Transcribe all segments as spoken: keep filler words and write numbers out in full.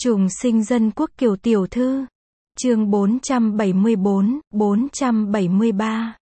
Trùng sinh dân quốc Kiều tiểu thư. Chương bốn trăm bảy mươi bốn, bốn trăm bảy mươi ba.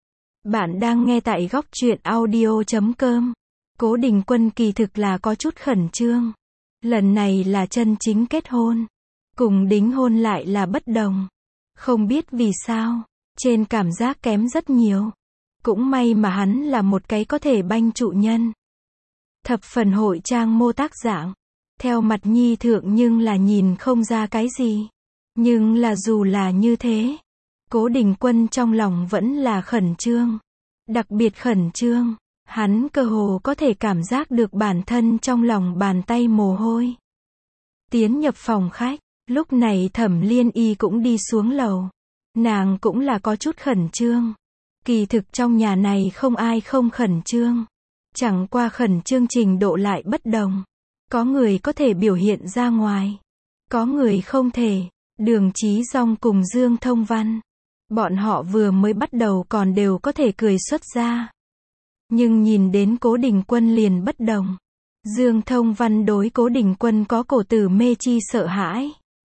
Bạn đang nghe tại góc truyện audio chấm com. Cố Đình Quân kỳ thực là có chút khẩn trương. Lần này là chân chính kết hôn. Cùng đính hôn lại là bất đồng. Không biết vì sao, trên cảm giác kém rất nhiều. Cũng may mà hắn là một cái có thể banh trụ nhân. Thập phần hội trang mô tác dạng. Theo mặt nhi thượng nhưng là nhìn không ra cái gì. Nhưng là dù là như thế, Cố Đình Quân trong lòng vẫn là khẩn trương. Đặc biệt khẩn trương, hắn cơ hồ có thể cảm giác được bản thân trong lòng bàn tay mồ hôi. Tiến nhập phòng khách, lúc này Thẩm Liên Y cũng đi xuống lầu. Nàng cũng là có chút khẩn trương. Kỳ thực trong nhà này không ai không khẩn trương. Chẳng qua khẩn trương trình độ lại bất đồng. Có người có thể biểu hiện ra ngoài. Có người không thể. Đường Chí Dong cùng Dương Thông Văn. Bọn họ vừa mới bắt đầu còn đều có thể cười xuất ra. Nhưng nhìn đến Cố Đình Quân liền bất đồng. Dương Thông Văn đối Cố Đình Quân có cổ tử mê chi sợ hãi.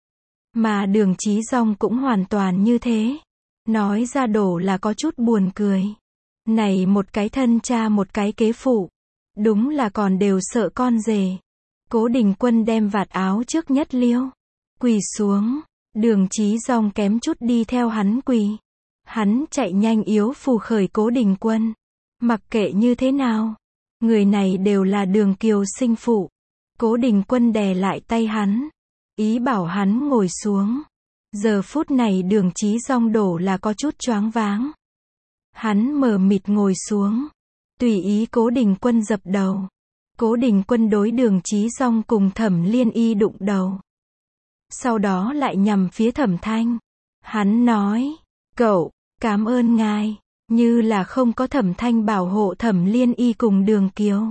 Mà Đường Chí Dong cũng hoàn toàn như thế. Nói ra đổ là có chút buồn cười. Này một cái thân cha một cái kế phụ. Đúng là còn đều sợ con rể. Cố Đình Quân đem vạt áo trước nhất liêu. Quỳ xuống. Đường Chí Dong kém chút đi theo hắn quỳ. Hắn chạy nhanh yếu phù khởi Cố Đình Quân. Mặc kệ như thế nào. Người này đều là Đường Kiều sinh phụ. Cố Đình Quân đè lại tay hắn. Ý bảo hắn ngồi xuống. Giờ phút này Đường Chí Dong đổ là có chút choáng váng. Hắn mờ mịt ngồi xuống. Tùy ý Cố Đình Quân dập đầu. Cố Đình Quân đối Đường Chí Dong cùng Thẩm Liên Y đụng đầu. Sau đó lại nhằm phía Thẩm Thanh. Hắn nói, cậu, cảm ơn ngài, như là không có Thẩm Thanh bảo hộ Thẩm Liên Y cùng Đường Kiều.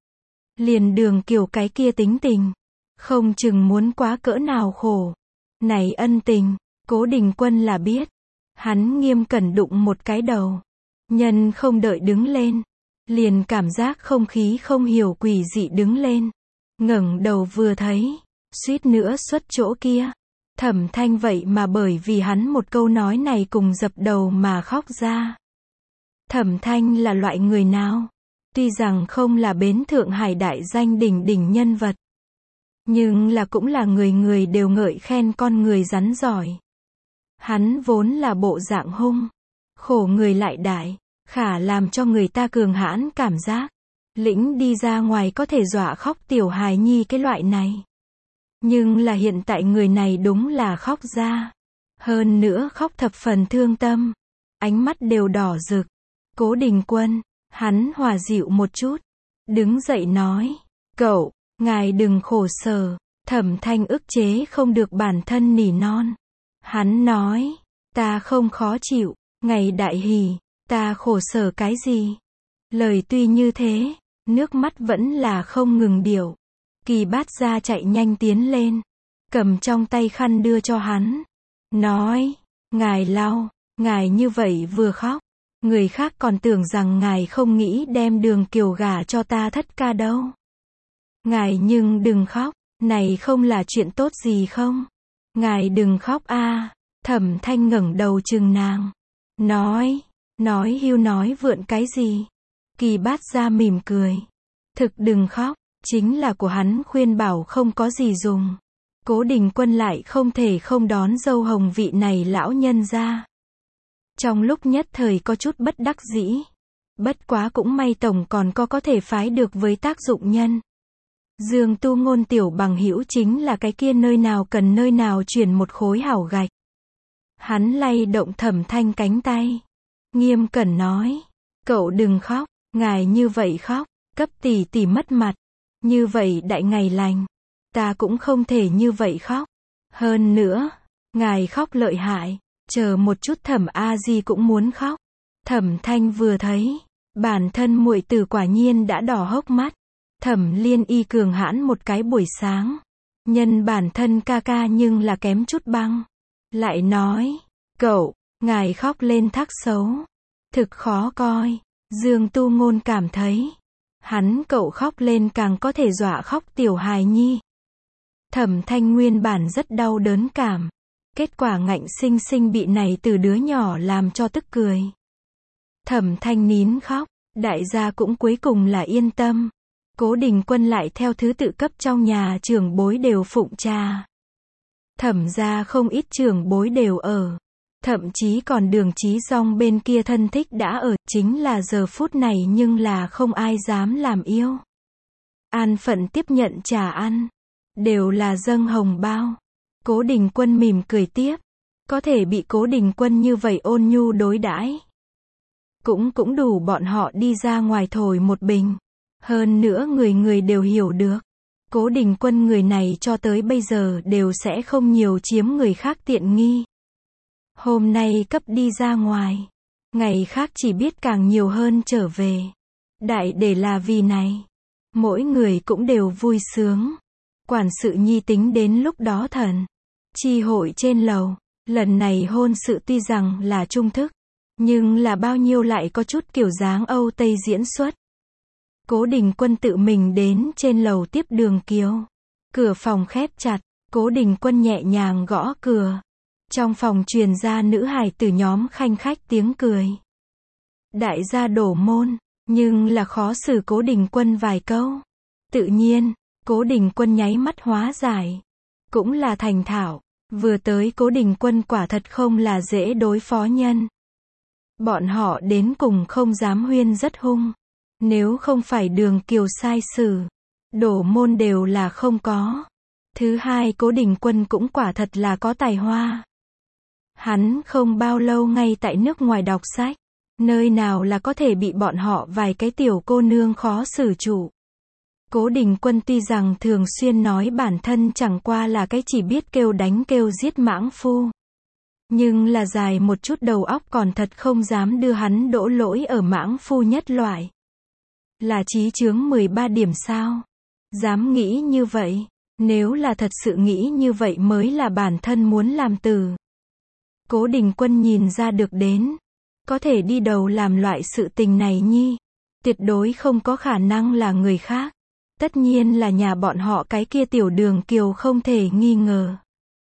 Liền Đường Kiều cái kia tính tình, không chừng muốn quá cỡ nào khổ. Này ân tình, Cố Đình Quân là biết. Hắn nghiêm cẩn đụng một cái đầu. Nhân không đợi đứng lên. Liền cảm giác không khí không hiểu quỷ dị đứng lên. Ngẩng đầu vừa thấy. Suýt nữa xuất chỗ kia. Thẩm Thanh vậy mà bởi vì hắn một câu nói này cùng dập đầu mà khóc ra. Thẩm Thanh là loại người nào? Tuy rằng không là bến Thượng Hải đại danh đỉnh đỉnh nhân vật. Nhưng là cũng là người người đều ngợi khen con người rắn giỏi. Hắn vốn là bộ dạng hung. Khổ người lại đại. Khả làm cho người ta cường hãn cảm giác. Lĩnh đi ra ngoài có thể dọa khóc tiểu hài nhi cái loại này. Nhưng là hiện tại người này đúng là khóc ra. Hơn nữa khóc thập phần thương tâm. Ánh mắt đều đỏ rực. Cố Đình Quân, hắn hòa dịu một chút. Đứng dậy nói. Cậu, ngài đừng khổ sở. Thẩm Thanh ức chế không được bản thân nỉ non. Hắn nói. Ta không khó chịu. Ngày đại hỷ. Ta khổ sở cái gì? Lời tuy như thế. Nước mắt vẫn là không ngừng điệu. Kỳ Bát Gia chạy nhanh tiến lên. Cầm trong tay khăn đưa cho hắn. Nói. Ngài lau. Ngài như vậy vừa khóc. Người khác còn tưởng rằng ngài không nghĩ đem Đường Kiều gả cho ta thất ca đâu. Ngài nhưng đừng khóc. Này không là chuyện tốt gì không? Ngài đừng khóc a. Thẩm Thanh ngẩng đầu chừng nàng. Nói. Nói hưu nói vượn cái gì? Kỳ Bát Gia mỉm cười. Thực đừng khóc. Chính là của hắn khuyên bảo không có gì dùng. Cố Đình Quân lại không thể không đón dâu hồng vị này lão nhân ra. Trong lúc nhất thời có chút bất đắc dĩ. Bất quá cũng may tổng còn có có thể phái được với tác dụng nhân. Dương Tu Ngôn tiểu bằng hữu chính là cái kia nơi nào cần nơi nào chuyển một khối hảo gạch. Hắn lay động Thẩm Thanh cánh tay. Nghiêm cẩn nói. Cậu đừng khóc. Ngài như vậy khóc. Cấp tỷ tỷ mất mặt. Như vậy đại ngày lành. Ta cũng không thể như vậy khóc. Hơn nữa. Ngài khóc lợi hại. Chờ một chút Thẩm A Di cũng muốn khóc. Thẩm Thanh vừa thấy. Bản thân muội tử quả nhiên đã đỏ hốc mắt. Thẩm Liên Y cường hãn một cái buổi sáng. Nhân bản thân ca ca nhưng là kém chút băng. Lại nói. Cậu. Ngài khóc lên thắc xấu. Thực khó coi. Dương Tu Ngôn cảm thấy. Hắn cậu khóc lên càng có thể dọa khóc tiểu hài nhi. Thẩm Thanh nguyên bản rất đau đớn cảm. Kết quả ngạnh sinh sinh bị này từ đứa nhỏ làm cho tức cười. Thẩm Thanh nín khóc, đại gia cũng cuối cùng là yên tâm. Cố Đình Quân lại theo thứ tự cấp trong nhà trưởng bối đều phụng trà. Thẩm gia không ít trưởng bối đều ở. Thậm chí còn Đường Chí Dong bên kia thân thích đã ở, chính là giờ phút này nhưng là không ai dám làm yêu. An phận tiếp nhận trà ăn. Đều là dâng hồng bao. Cố Đình Quân mỉm cười tiếp. Có thể bị Cố Đình Quân như vậy ôn nhu đối đãi, Cũng cũng đủ bọn họ đi ra ngoài thổi một bình. Hơn nữa người người đều hiểu được. Cố Đình Quân người này cho tới bây giờ đều sẽ không nhiều chiếm người khác tiện nghi. Hôm nay cấp đi ra ngoài. Ngày khác chỉ biết càng nhiều hơn trở về. Đại để là vì này. Mỗi người cũng đều vui sướng. Quản sự nhi tính đến lúc đó thần. Chi hội trên lầu. Lần này hôn sự tuy rằng là trung thức. Nhưng là bao nhiêu lại có chút kiểu dáng Âu Tây diễn xuất. Cố Đình Quân tự mình đến trên lầu tiếp Đường Kiều. Cửa phòng khép chặt. Cố Đình Quân nhẹ nhàng gõ cửa. Trong phòng truyền ra nữ hài tử nhóm khanh khách tiếng cười. Đại gia đổ môn. Nhưng là khó xử Cố Đình Quân vài câu. Tự nhiên, Cố Đình Quân nháy mắt hóa giải. Cũng là thành thạo. Vừa tới Cố Đình Quân quả thật không là dễ đối phó nhân. Bọn họ đến cùng không dám huyên rất hung. Nếu không phải Đường Kiều sai xử, đổ môn đều là không có. Thứ hai Cố Đình Quân cũng quả thật là có tài hoa. Hắn không bao lâu ngay tại nước ngoài đọc sách. Nơi nào là có thể bị bọn họ vài cái tiểu cô nương khó xử trụ. Cố Đình Quân tuy rằng thường xuyên nói bản thân chẳng qua là cái chỉ biết kêu đánh kêu giết mãng phu. Nhưng là dài một chút đầu óc còn thật không dám đưa hắn đổ lỗi ở mãng phu nhất loại. Là chí chướng mười ba điểm sao? Dám nghĩ như vậy? Nếu là thật sự nghĩ như vậy mới là bản thân muốn làm từ. Cố Đình Quân nhìn ra được đến. Có thể đi đầu làm loại sự tình này nhi. Tuyệt đối không có khả năng là người khác. Tất nhiên là nhà bọn họ cái kia tiểu Đường Kiều không thể nghi ngờ.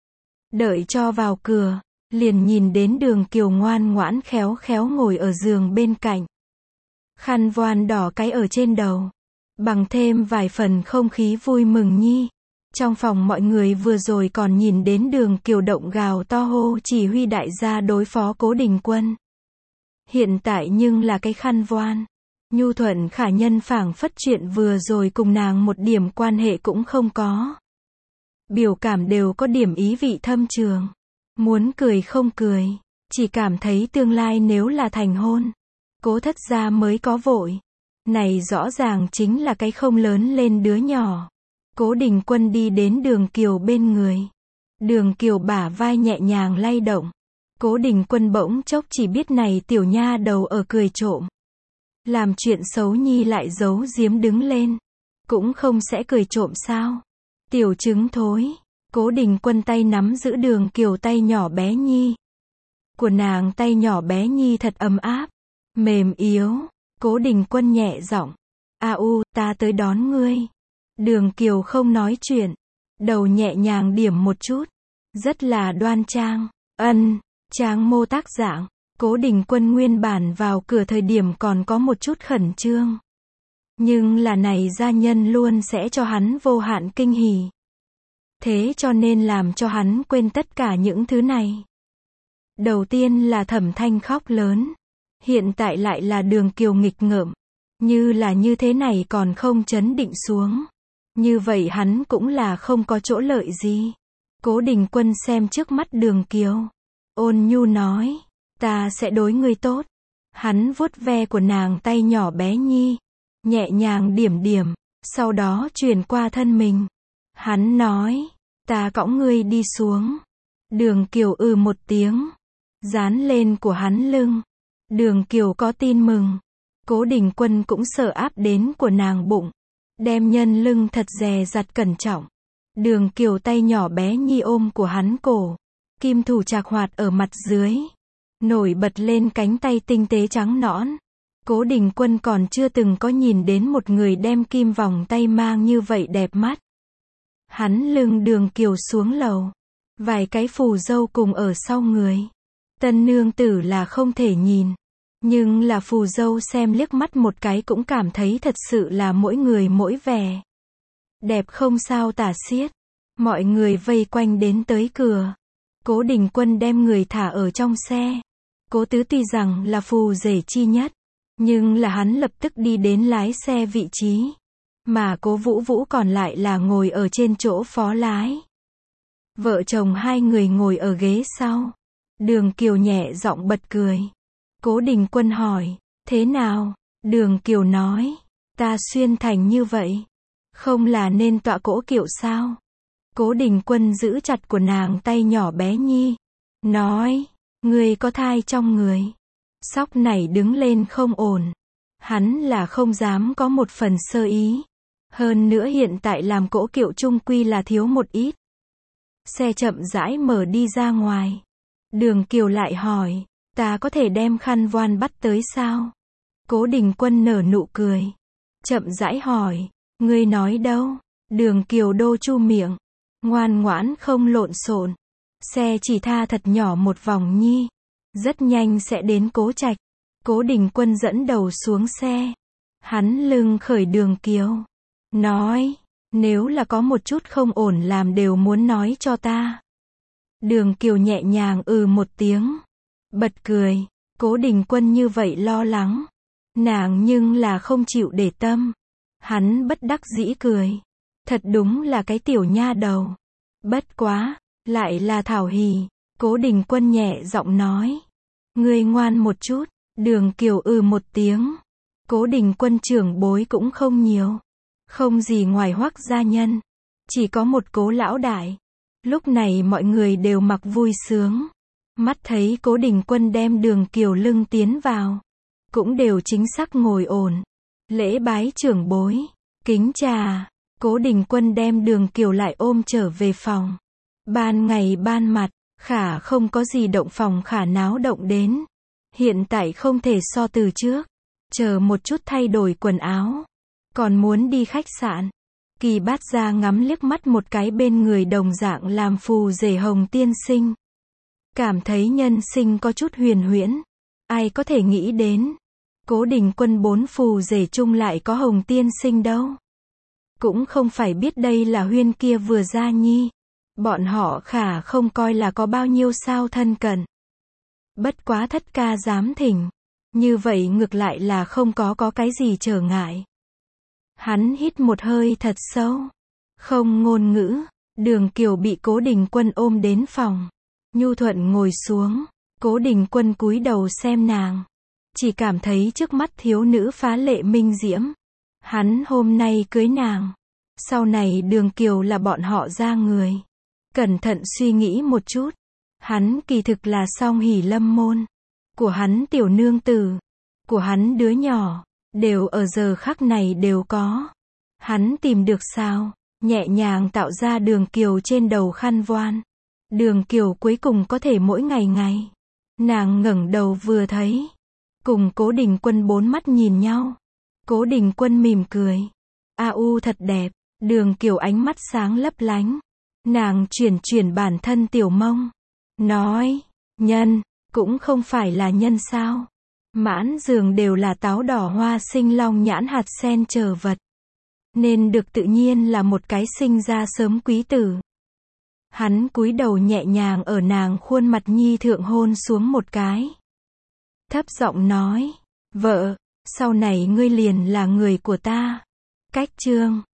Đợi cho vào cửa, liền nhìn đến Đường Kiều ngoan ngoãn khéo khéo ngồi ở giường bên cạnh. Khăn voan đỏ cái ở trên đầu. Bằng thêm vài phần không khí vui mừng nhi. Trong phòng mọi người vừa rồi còn nhìn đến Đường Kiều động gào to hô chỉ huy đại gia đối phó Cố Đình Quân. Hiện tại nhưng là cái khăn voan. Nhu thuận khả nhân phảng phất chuyện vừa rồi cùng nàng một điểm quan hệ cũng không có. Biểu cảm đều có điểm ý vị thâm trường. Muốn cười không cười. Chỉ cảm thấy tương lai nếu là thành hôn. Cố thất gia mới có vội. Này rõ ràng chính là cái không lớn lên đứa nhỏ. Cố Đình Quân đi đến Đường Kiều bên người. Đường Kiều bả vai nhẹ nhàng lay động. Cố Đình Quân bỗng chốc chỉ biết này tiểu nha đầu ở cười trộm. Làm chuyện xấu nhi lại giấu giếm đứng lên. Cũng không sẽ cười trộm sao? Tiểu trứng thối. Cố Đình Quân tay nắm giữ Đường Kiều tay nhỏ bé nhi. Của nàng tay nhỏ bé nhi thật ấm áp. Mềm yếu. Cố Đình Quân nhẹ giọng. A u, ta tới đón ngươi. Đường Kiều không nói chuyện. Đầu nhẹ nhàng điểm một chút. Rất là đoan trang. Ân. Tráng mô tác dạng. Cố Đình Quân nguyên bản vào cửa thời điểm còn có một chút khẩn trương. Nhưng là này gia nhân luôn sẽ cho hắn vô hạn kinh hỉ. Thế cho nên làm cho hắn quên tất cả những thứ này. Đầu tiên là Thẩm Thanh khóc lớn. Hiện tại lại là Đường Kiều nghịch ngợm. Như là như thế này còn không chấn định xuống. Như vậy hắn cũng là không có chỗ lợi gì. Cố Đình Quân xem trước mắt Đường Kiều. Ôn nhu nói. Ta sẽ đối ngươi tốt. Hắn vuốt ve của nàng tay nhỏ bé nhi. Nhẹ nhàng điểm điểm. Sau đó chuyển qua thân mình. Hắn nói. Ta cõng ngươi đi xuống. Đường Kiều ừ một tiếng. Dán lên của hắn lưng. Đường Kiều có tin mừng. Cố Đình Quân cũng sợ áp đến của nàng bụng. Đem nhân lưng thật dè dặt cẩn trọng. Đường Kiều tay nhỏ bé nhi ôm của hắn cổ. Kim thủ chạc hoạt ở mặt dưới. Nổi bật lên cánh tay tinh tế trắng nõn. Cố Đình Quân còn chưa từng có nhìn đến một người đem kim vòng tay mang như vậy đẹp mắt. Hắn lưng Đường Kiều xuống lầu. Vài cái phù dâu cùng ở sau người. Tân nương tử là không thể nhìn. Nhưng là phù dâu xem liếc mắt một cái cũng cảm thấy thật sự là mỗi người mỗi vẻ. Đẹp không sao tả xiết. Mọi người vây quanh đến tới cửa. Cố Đình Quân đem người thả ở trong xe. Cố Tứ tuy rằng là phù rể chi nhất, nhưng là hắn lập tức đi đến lái xe vị trí. Mà Cố Vũ Vũ còn lại là ngồi ở trên chỗ phó lái. Vợ chồng hai người ngồi ở ghế sau. Đường Kiều nhẹ giọng bật cười. Cố Đình Quân hỏi, thế nào? Đường Kiều nói, ta xuyên thành như vậy, không là nên tọa cỗ kiệu sao? Cố Đình Quân giữ chặt của nàng tay nhỏ bé nhi. Nói, ngươi có thai trong người. Sóc này đứng lên không ổn. Hắn là không dám có một phần sơ ý. Hơn nữa hiện tại làm cỗ kiệu chung quy là thiếu một ít. Xe chậm rãi mở đi ra ngoài. Đường Kiều lại hỏi, ta có thể đem khăn voan bắt tới sao? Cố Đình Quân nở nụ cười. Chậm rãi hỏi, ngươi nói đâu? Đường Kiều đô chu miệng. Ngoan ngoãn không lộn xộn. Xe chỉ tha thật nhỏ một vòng nhi. Rất nhanh sẽ đến Cố Trạch. Cố Đình Quân dẫn đầu xuống xe. Hắn lưng khởi Đường Kiều. Nói, nếu là có một chút không ổn làm đều muốn nói cho ta. Đường Kiều nhẹ nhàng ừ một tiếng. Bật cười. Cố Đình Quân như vậy lo lắng. Nàng nhưng là không chịu để tâm. Hắn bất đắc dĩ cười. Thật đúng là cái tiểu nha đầu. Bất quá, lại là thảo hỉ. Cố Đình Quân nhẹ giọng nói. Ngươi ngoan một chút. Đường Kiều ừ một tiếng. Cố Đình Quân trưởng bối cũng không nhiều. Không gì ngoài Hoắc gia nhân. Chỉ có một Cố lão đại. Lúc này mọi người đều mặc vui sướng. Mắt thấy Cố Đình Quân đem Đường Kiều lưng tiến vào. Cũng đều chính xác ngồi ổn. Lễ bái trưởng bối. Kính trà. Cố Đình Quân đem Đường Kiều lại ôm trở về phòng. Ban ngày ban mặt, khả không có gì động phòng khả náo động đến. Hiện tại không thể so từ trước. Chờ một chút thay đổi quần áo. Còn muốn đi khách sạn. Kỳ Bát ra ngắm liếc mắt một cái bên người đồng dạng làm phù rể Hồng tiên sinh. Cảm thấy nhân sinh có chút huyền huyễn. Ai có thể nghĩ đến. Cố Đình Quân bốn phù rể chung lại có Hồng tiên sinh đâu. Cũng không phải biết đây là huyên kia vừa ra nhi. Bọn họ khả không coi là có bao nhiêu sao thân cận. Bất quá thất ca dám thỉnh. Như vậy ngược lại là không có có cái gì trở ngại. Hắn hít một hơi thật sâu. Không ngôn ngữ. Đường Kiều bị Cố Đình Quân ôm đến phòng. Nhu thuận ngồi xuống. Cố Đình Quân cúi đầu xem nàng. Chỉ cảm thấy trước mắt thiếu nữ phá lệ minh diễm. Hắn hôm nay cưới nàng. Sau này Đường Kiều là bọn họ ra người. Cẩn thận suy nghĩ một chút. Hắn kỳ thực là song hỷ lâm môn. Của hắn tiểu nương tử. Của hắn đứa nhỏ. Đều ở giờ khắc này đều có. Hắn tìm được sao? Nhẹ nhàng tạo ra Đường Kiều trên đầu khăn voan. Đường Kiều cuối cùng có thể mỗi ngày ngày. Nàng ngẩng đầu vừa thấy. Cùng Cố Đình Quân bốn mắt nhìn nhau. Cố Đình Quân mỉm cười. A u thật đẹp. Đường Kiều ánh mắt sáng lấp lánh. Nàng chuyển chuyển bản thân tiểu mông. Nói, nhân, cũng không phải là nhân sao. Mãn giường đều là táo đỏ hoa sinh long nhãn hạt sen chờ vật. Nên được tự nhiên là một cái sinh ra sớm quý tử. Hắn cúi đầu nhẹ nhàng ở nàng khuôn mặt nhi thượng hôn xuống một cái. Thấp giọng nói, vợ, sau này ngươi liền là người của ta. Cách chương